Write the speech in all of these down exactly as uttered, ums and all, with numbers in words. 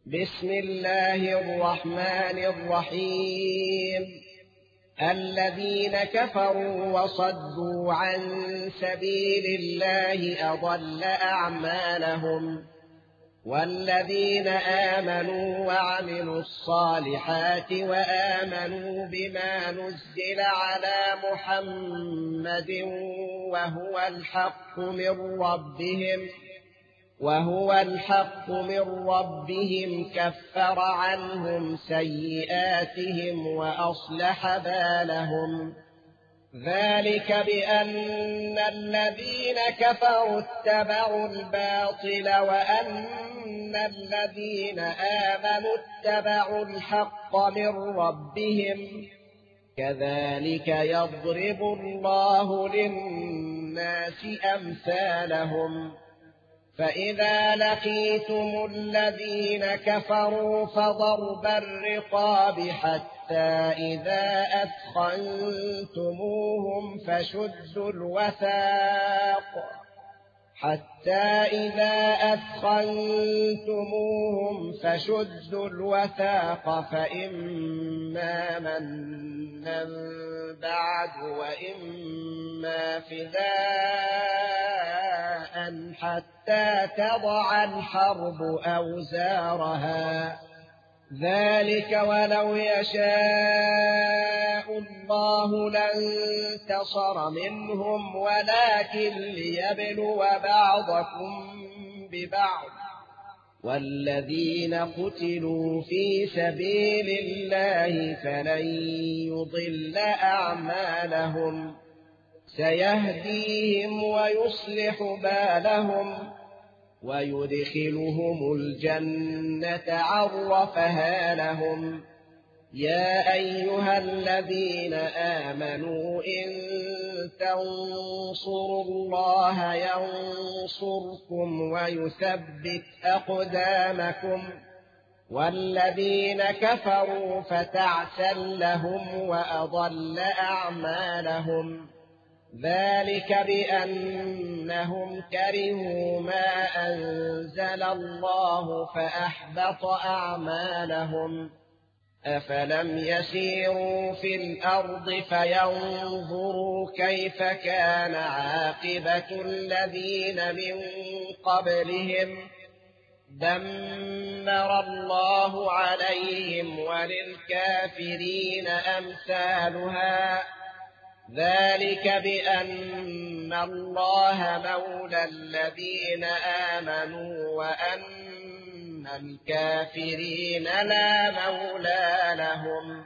بسم الله الرحمن الرحيم. الذين كفروا وصدوا عن سبيل الله أضل أعمالهم، والذين آمنوا وعملوا الصالحات وآمنوا بما نزل على محمد وهو الحق من ربهم وهو الحق من ربهم كفر عنهم سيئاتهم وأصلح بالهم. ذلك بأن الذين كفروا اتبعوا الباطل وأن الذين آمنوا اتبعوا الحق من ربهم، كذلك يضرب الله للناس أمثالهم. فإذا لقيتم الذين كفروا فضرب الرقاب حتى إذا أثخنتموهم فشدوا الوثاق حتى إذا أثخنتموهم فشدوا الوثاق فإما منا بعد وإما فداء حتى تضع الحرب أوزارها. ذلك ولو يشاء الله لانتصر منهم ولكن ليبلو بعضكم ببعض، والذين قتلوا في سبيل الله فلن يضل أعمالهم، سيهديهم ويصلح بالهم ويدخلهم الجنة عرفها لهم. يا أيها الذين آمنوا إن تنصروا الله ينصركم ويثبت أقدامكم، والذين كفروا فتعسا لهم وأضل أعمالهم. ذلك بأنهم كرهوا ما أنزل الله فأحبط أعمالهم. أفلم يسيروا في الأرض فينظروا كيف كان عاقبة الذين من قبلهم، دمر الله عليهم وللكافرين أمثالها. ذلك بأن الله مولى الذين آمنوا وأن الكافرين لا مولى لهم.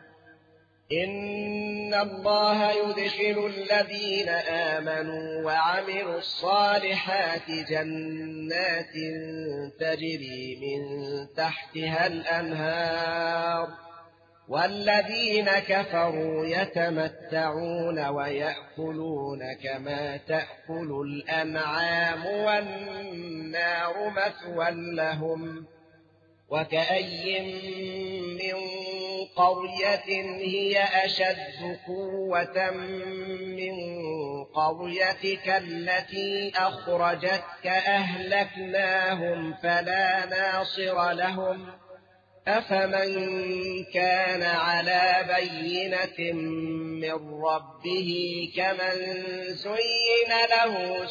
إن الله يدخل الذين آمنوا وعملوا الصالحات جنات تجري من تحتها الأنهار، والذين كفروا يتمتعون ويأكلون كما تأكل الأنعام والنار مثوى لهم. وكأي من قرية هي أشد قوة من قريتك التي أخرجتك أهلكناهم فلا ناصر لهم. أفمن كان على بينة من ربه كمن زين له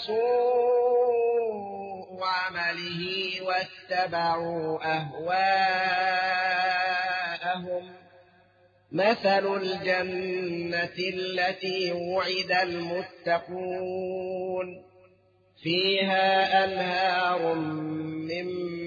سوء عمله واتبعوا أهواءهم. مثل الجنة التي وعد المتقون فيها أنهار من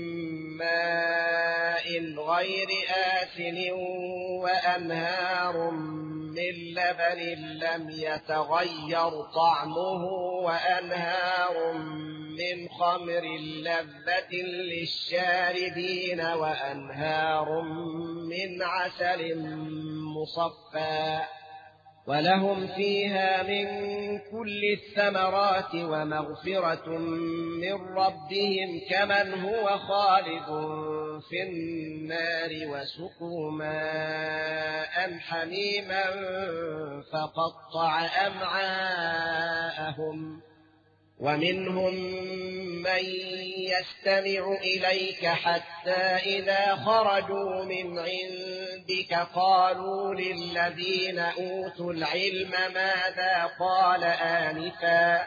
ماء غير آسن وأنهار من لبن لم يتغير طعمه وأنهار من خمر لذة للشاربين وأنهار من عسل مصفى، ولهم فيها من كل الثمرات ومغفرة من ربهم كمن هو خالد في النار وسقوا ماء حميما فقطع أمعاءهم. ومنهم من يستمع إليك حتى إذا خرجوا من عندك قالوا للذين أوتوا العلم ماذا قال آنفا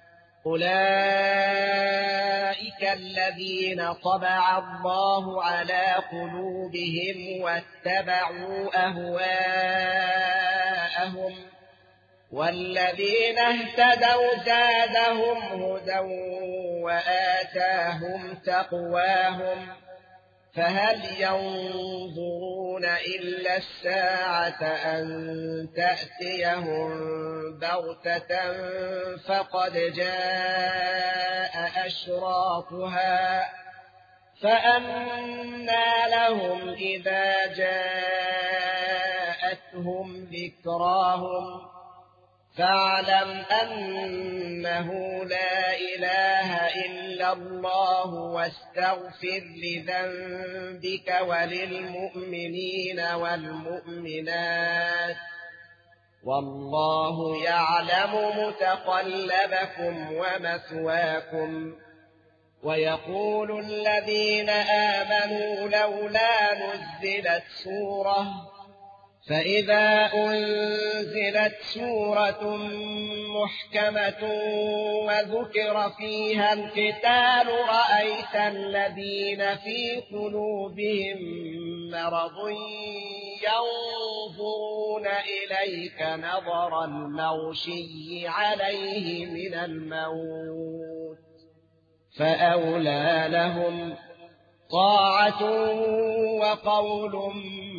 أولئك الذين طبع الله على قلوبهم واتبعوا أهواءهم والذين اهتدوا زادهم هدى وآتاهم تقواهم فهل ينظرون إلا الساعة أن تأتيهم بغتة فقد جاء أشراطها فأنى لهم إذا جاءتهم ذكراهم فاعلم أنه لا إله إلا الله واستغفر لذنبك وللمؤمنين والمؤمنات والله يعلم متقلبكم ومثواكم ويقول الذين آمنوا لولا نزلت سورة فإذا أنزلت سورة محكمة وذكر فيها القتال رأيت الذين في قلوبهم مرض ينظرون إليك نظر المغشي عليه من الموت فأولى لهم طاعة وقول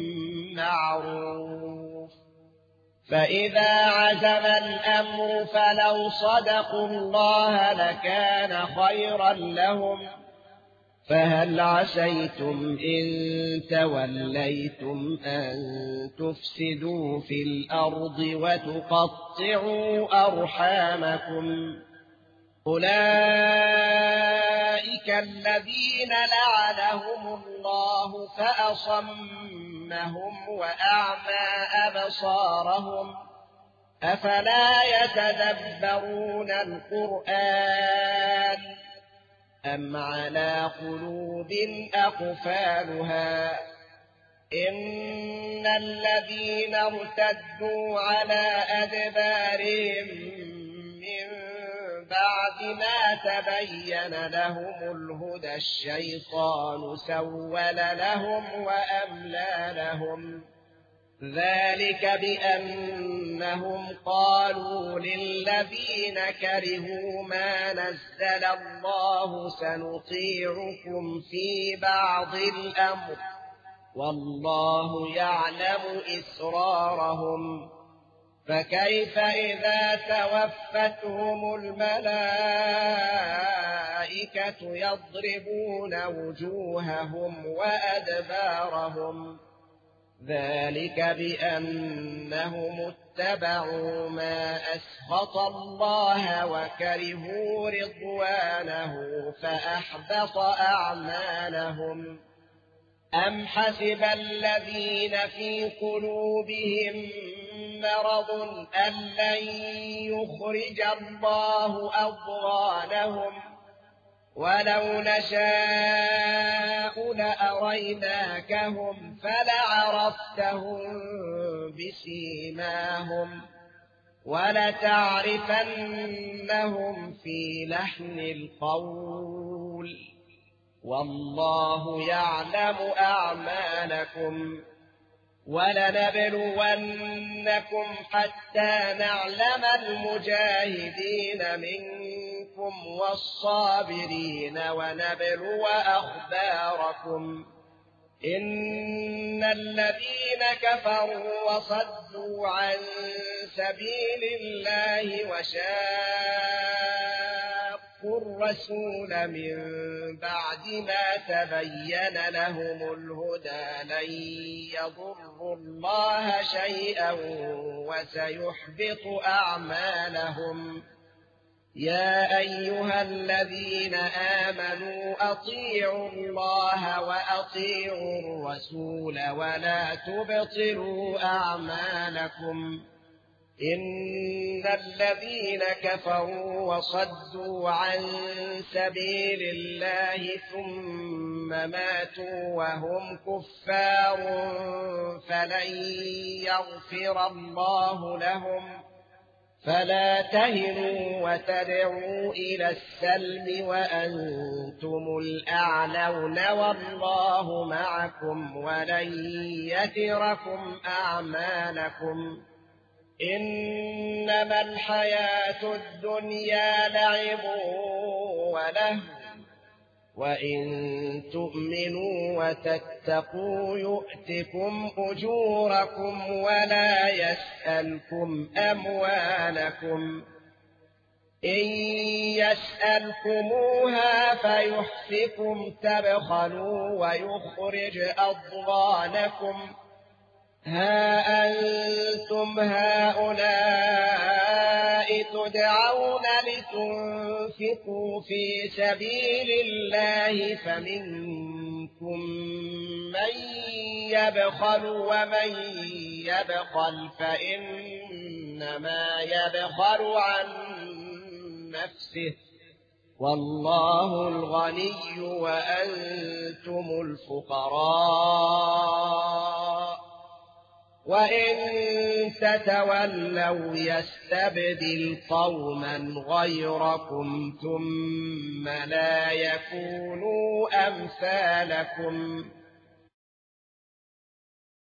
معروف فإذا عزم الأمر فلو صدقوا الله لكان خيرا لهم فهل عسيتم إن توليتم أن تفسدوا في الأرض وتقطعوا أرحامكم أولئك الذين لعنهم الله فأصمهم وأعمى أبصارهم أفلا يتدبرون القرآن أم على قلوب أقفالها إن الذين ارتدوا على أدبارهم بعد ما تبين لهم الهدى الشيطان سول لهم وأملى لهم ذلك بأنهم قالوا للذين كرهوا ما نزل الله سنطيعكم في بعض الأمر والله يعلم إسرارهم فكيف إذا توفتهم الملائكة يضربون وجوههم وأدبارهم ذلك بأنهم اتبعوا ما أسخط الله وكرهوا رضوانه فأحبط أعمالهم أم حسب الذين في قلوبهم مرض أن لن يخرج الله أضغانهم ولو نشاء لأريناكهم فلعرفتهم بسيماهم ولتعرفنهم في لحن القول والله يعلم أعمالكم ولنبلونكم حتى نعلم المجاهدين منكم والصابرين ونبلو أخباركم إن الذين كفروا وصدوا عن سبيل الله وشاقوا الرسول من بعد ما تبين لهم الهدى لن يضروا الله شيئا وسيحبط أعمالهم يا أيها الذين آمنوا أطيعوا الله وأطيعوا الرسول ولا تبطلوا أعمالكم إن الذين كفروا وصدوا عن سبيل الله ثم ماتوا وهم كفار فلن يغفر الله لهم فلا تهنوا وتدعوا إلى السلم وأنتم الأعلون والله معكم ولن يتركم أعمالكم إنما الحياة الدنيا لعب وله وإن تؤمنوا وتتقوا يؤتكم أجوركم ولا يسألكم أموالكم إن يسألكموها فيحفكم تبخلوا ويخرج أضغانكم ها أنتم هؤلاء تدعون لتنفقوا في سبيل الله فمنكم من يبخل ومن يبخل فإنما يبخل عن نفسه والله الغني وأنتم الفقراء وإن تتولوا يستبدل قوما غيركم ثم لا يكونوا أمثالكم